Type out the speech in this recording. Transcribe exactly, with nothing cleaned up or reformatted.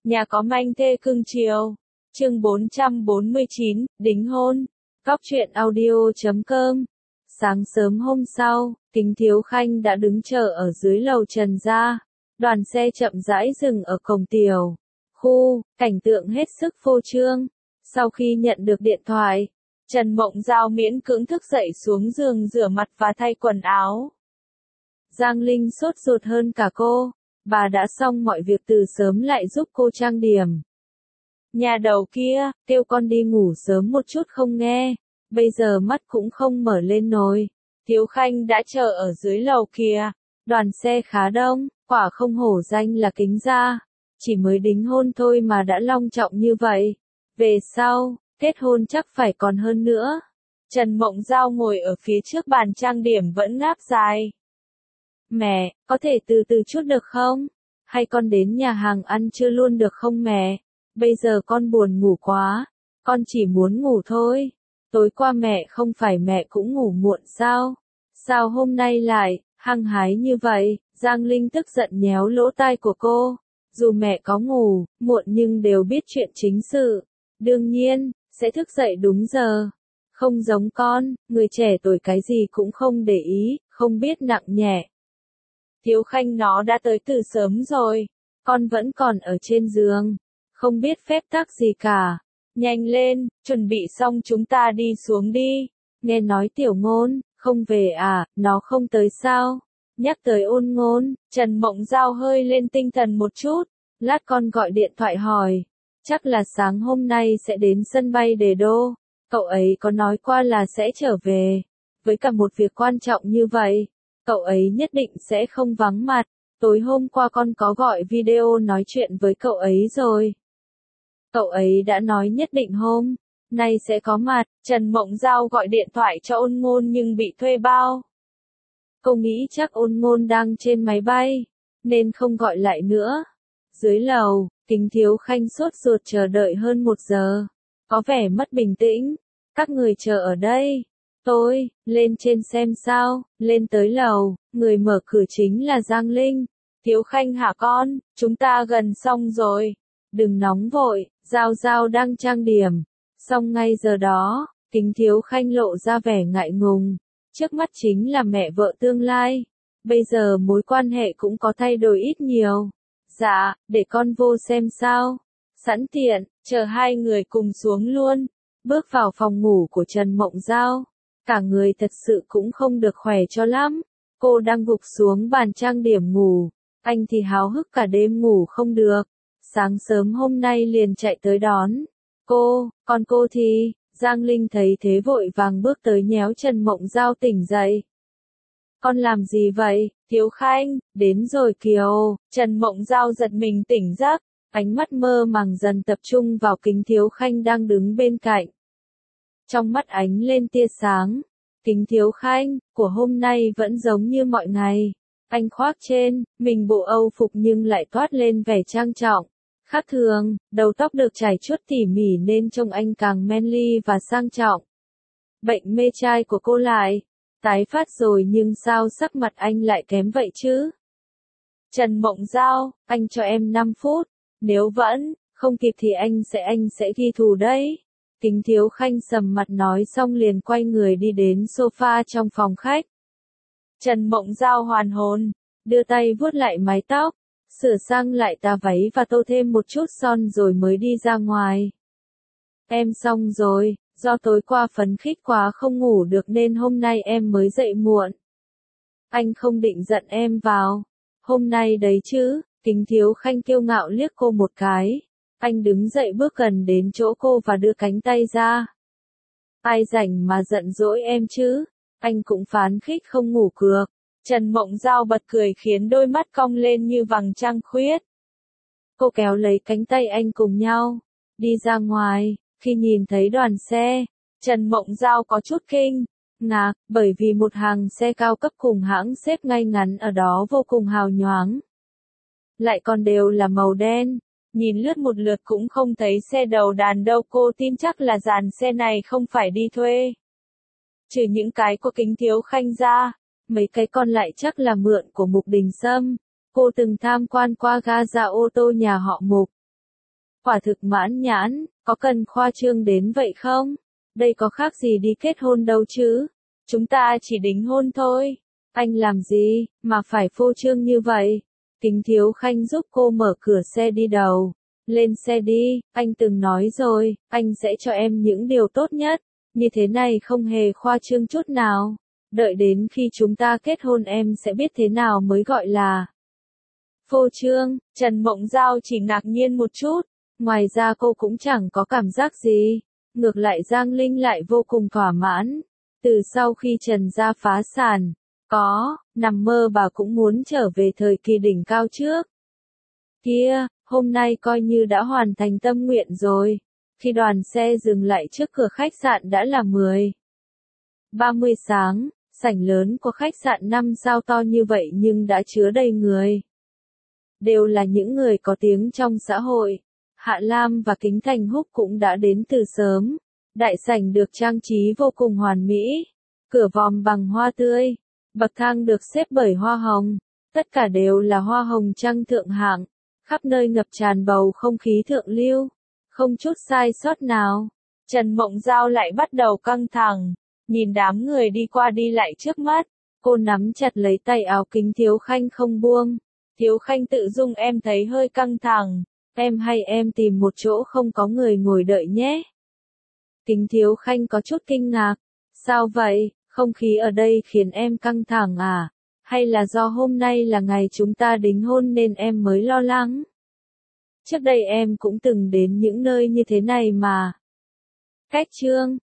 Nhà có manh thê cưng chiều. Chương bốn trăm bốn mươi chín, đính hôn. Góc truyện audio chấm com. Sáng sớm hôm sau, Kính Thiếu Khanh đã đứng chờ ở dưới lầu Trần gia. Đoàn xe chậm rãi dừng ở cổng tiểu khu, cảnh tượng hết sức phô trương. Sau khi nhận được điện thoại, Trần Mộng Giao miễn cưỡng thức dậy xuống giường rửa mặt và thay quần áo. Giang Linh sốt ruột hơn cả cô. Bà đã xong mọi việc từ sớm lại giúp cô trang điểm. Nhà đầu kia, kêu con đi ngủ sớm một chút không nghe, bây giờ mắt cũng không mở lên nổi. Thiếu Khanh đã chờ ở dưới lầu kìa, đoàn xe khá đông, quả không hổ danh là Kính gia. Chỉ mới đính hôn thôi mà đã long trọng như vậy. Về sau, kết hôn chắc phải còn hơn nữa. Trần Mộng Giao ngồi ở phía trước bàn trang điểm vẫn ngáp dài. Mẹ, có thể từ từ chút được không? Hay con đến nhà hàng ăn trưa luôn được không mẹ? Bây giờ con buồn ngủ quá. Con chỉ muốn ngủ thôi. Tối qua mẹ không phải mẹ cũng ngủ muộn sao? Sao hôm nay lại, hăng hái như vậy? Giang Linh tức giận nhéo lỗ tai của cô. Dù mẹ có ngủ, muộn nhưng đều biết chuyện chính sự. Đương nhiên, sẽ thức dậy đúng giờ. Không giống con, người trẻ tuổi cái gì cũng không để ý, không biết nặng nhẹ. Thiếu Khanh nó đã tới từ sớm rồi, con vẫn còn ở trên giường, không biết phép tắc gì cả. Nhanh lên, chuẩn bị xong chúng ta đi xuống đi. Nghe nói Tiểu Ngôn, không về à, nó không tới sao? Nhắc tới Ôn Ngôn, Trần Mộng Giao hơi lên tinh thần một chút, lát con gọi điện thoại hỏi. Chắc là sáng hôm nay sẽ đến sân bay Đề Đô, cậu ấy có nói qua là sẽ trở về. Với cả một việc quan trọng như vậy, cậu ấy nhất định sẽ không vắng mặt. Tối hôm qua con có gọi video nói chuyện với cậu ấy rồi. Cậu ấy đã nói nhất định hôm nay sẽ có mặt. Trần Mộng Giao gọi điện thoại cho Ôn Ngôn nhưng bị thuê bao. Cô nghĩ chắc Ôn Ngôn đang trên máy bay, nên không gọi lại nữa. Dưới lầu, Kính Thiếu Khanh sốt ruột chờ đợi hơn một giờ. Có vẻ mất bình tĩnh. Các người chờ ở đây. Tôi, lên trên xem sao. Lên tới lầu, người mở cửa chính là Giang Linh. Thiếu Khanh hả con, chúng ta gần xong rồi. Đừng nóng vội, Giao Giao đang trang điểm. Xong ngay giờ đó, Kính Thiếu Khanh lộ ra vẻ ngại ngùng. Trước mắt chính là mẹ vợ tương lai. Bây giờ mối quan hệ cũng có thay đổi ít nhiều. Dạ, để con vô xem sao. Sẵn tiện, chờ hai người cùng xuống luôn. Bước vào phòng ngủ của Trần Mộng Giao. Cả người thật sự cũng không được khỏe cho lắm. Cô đang gục xuống bàn trang điểm ngủ. Anh thì háo hức cả đêm ngủ không được. Sáng sớm hôm nay liền chạy tới đón cô, còn cô thì, Giang Linh thấy thế vội vàng bước tới nhéo Trần Mộng Giao tỉnh dậy. Con làm gì vậy, Thiếu Khanh, đến rồi kìa. Trần Mộng Giao giật mình tỉnh giấc, ánh mắt mơ màng dần tập trung vào Kính Thiếu Khanh đang đứng bên cạnh. Trong mắt ánh lên tia sáng. Kính Thiếu Khanh, của hôm nay vẫn giống như mọi ngày. Anh khoác trên, mình bộ Âu phục nhưng lại toát lên vẻ trang trọng. Khác thường, đầu tóc được chải chuốt tỉ mỉ nên trông anh càng manly và sang trọng. Bệnh mê trai của cô lại tái phát rồi nhưng sao sắc mặt anh lại kém vậy chứ? Trần Mộng Giao, anh cho em năm phút, nếu vẫn không kịp thì anh sẽ anh sẽ ghi thù đấy. Kính Thiếu Khanh sầm mặt nói xong liền quay người đi đến sofa trong phòng khách. Trần Mộng Giao hoàn hồn, đưa tay vuốt lại mái tóc, sửa sang lại tà váy và tô thêm một chút son rồi mới đi ra ngoài. Em xong rồi, do tối qua phấn khích quá không ngủ được nên hôm nay em mới dậy muộn. Anh không định giận em vào hôm nay đấy chứ? Kính Thiếu Khanh kiêu ngạo liếc cô một cái. Anh đứng dậy bước gần đến chỗ cô và đưa cánh tay ra. Ai rảnh mà giận dỗi em chứ? Anh cũng phán khích không ngủ cược. Trần Mộng Giao bật cười khiến đôi mắt cong lên như vầng trăng khuyết. Cô kéo lấy cánh tay anh cùng nhau đi ra ngoài. Khi nhìn thấy đoàn xe, Trần Mộng Giao có chút kinh ngạc, bởi vì một hàng xe cao cấp cùng hãng xếp ngay ngắn ở đó vô cùng hào nhoáng. Lại còn đều là màu đen. Nhìn lướt một lượt cũng không thấy xe đầu đàn đâu, cô tin chắc là dàn xe này không phải đi thuê. Trừ những cái của Kính Thiếu Khanh ra, mấy cái còn lại chắc là mượn của Mục Đình Sâm. Cô từng tham quan qua ga ra ô tô nhà họ Mục. Quả thực mãn nhãn, có cần khoa trương đến vậy không? Đây có khác gì đi kết hôn đâu chứ? Chúng ta chỉ đính hôn thôi. Anh làm gì, mà phải phô trương như vậy? Kính Thiếu Khanh giúp cô mở cửa xe đi đầu. Lên xe đi, anh từng nói rồi, anh sẽ cho em những điều tốt nhất. Như thế này không hề khoa trương chút nào. Đợi đến khi chúng ta kết hôn em sẽ biết thế nào mới gọi là phô trương. Trần Mộng Giao chỉ ngạc nhiên một chút. Ngoài ra cô cũng chẳng có cảm giác gì. Ngược lại Giang Linh lại vô cùng thỏa mãn. Từ sau khi Trần gia phá sản, có, nằm mơ bà cũng muốn trở về thời kỳ đỉnh cao trước. Kia, hôm nay coi như đã hoàn thành tâm nguyện rồi. Khi đoàn xe dừng lại trước cửa khách sạn đã là mười ba mươi sáng, sảnh lớn của khách sạn năm sao to như vậy nhưng đã chứa đầy người. Đều là những người có tiếng trong xã hội. Hạ Lam và Kính Thành Húc cũng đã đến từ sớm. Đại sảnh được trang trí vô cùng hoàn mỹ. Cửa vòm bằng hoa tươi. Bậc thang được xếp bởi hoa hồng. Tất cả đều là hoa hồng trăng thượng hạng. Khắp nơi ngập tràn bầu không khí thượng lưu. Không chút sai sót nào. Trần Mộng Giao lại bắt đầu căng thẳng. Nhìn đám người đi qua đi lại trước mắt. Cô nắm chặt lấy tay áo Kính Thiếu Khanh không buông. Thiếu Khanh tự dung em thấy hơi căng thẳng. Em hay em tìm một chỗ không có người ngồi đợi nhé. Kính Thiếu Khanh có chút kinh ngạc. Sao vậy, không khí ở đây khiến em căng thẳng à? Hay là do hôm nay là ngày chúng ta đính hôn nên em mới lo lắng? Trước đây em cũng từng đến những nơi như thế này mà. Cách chương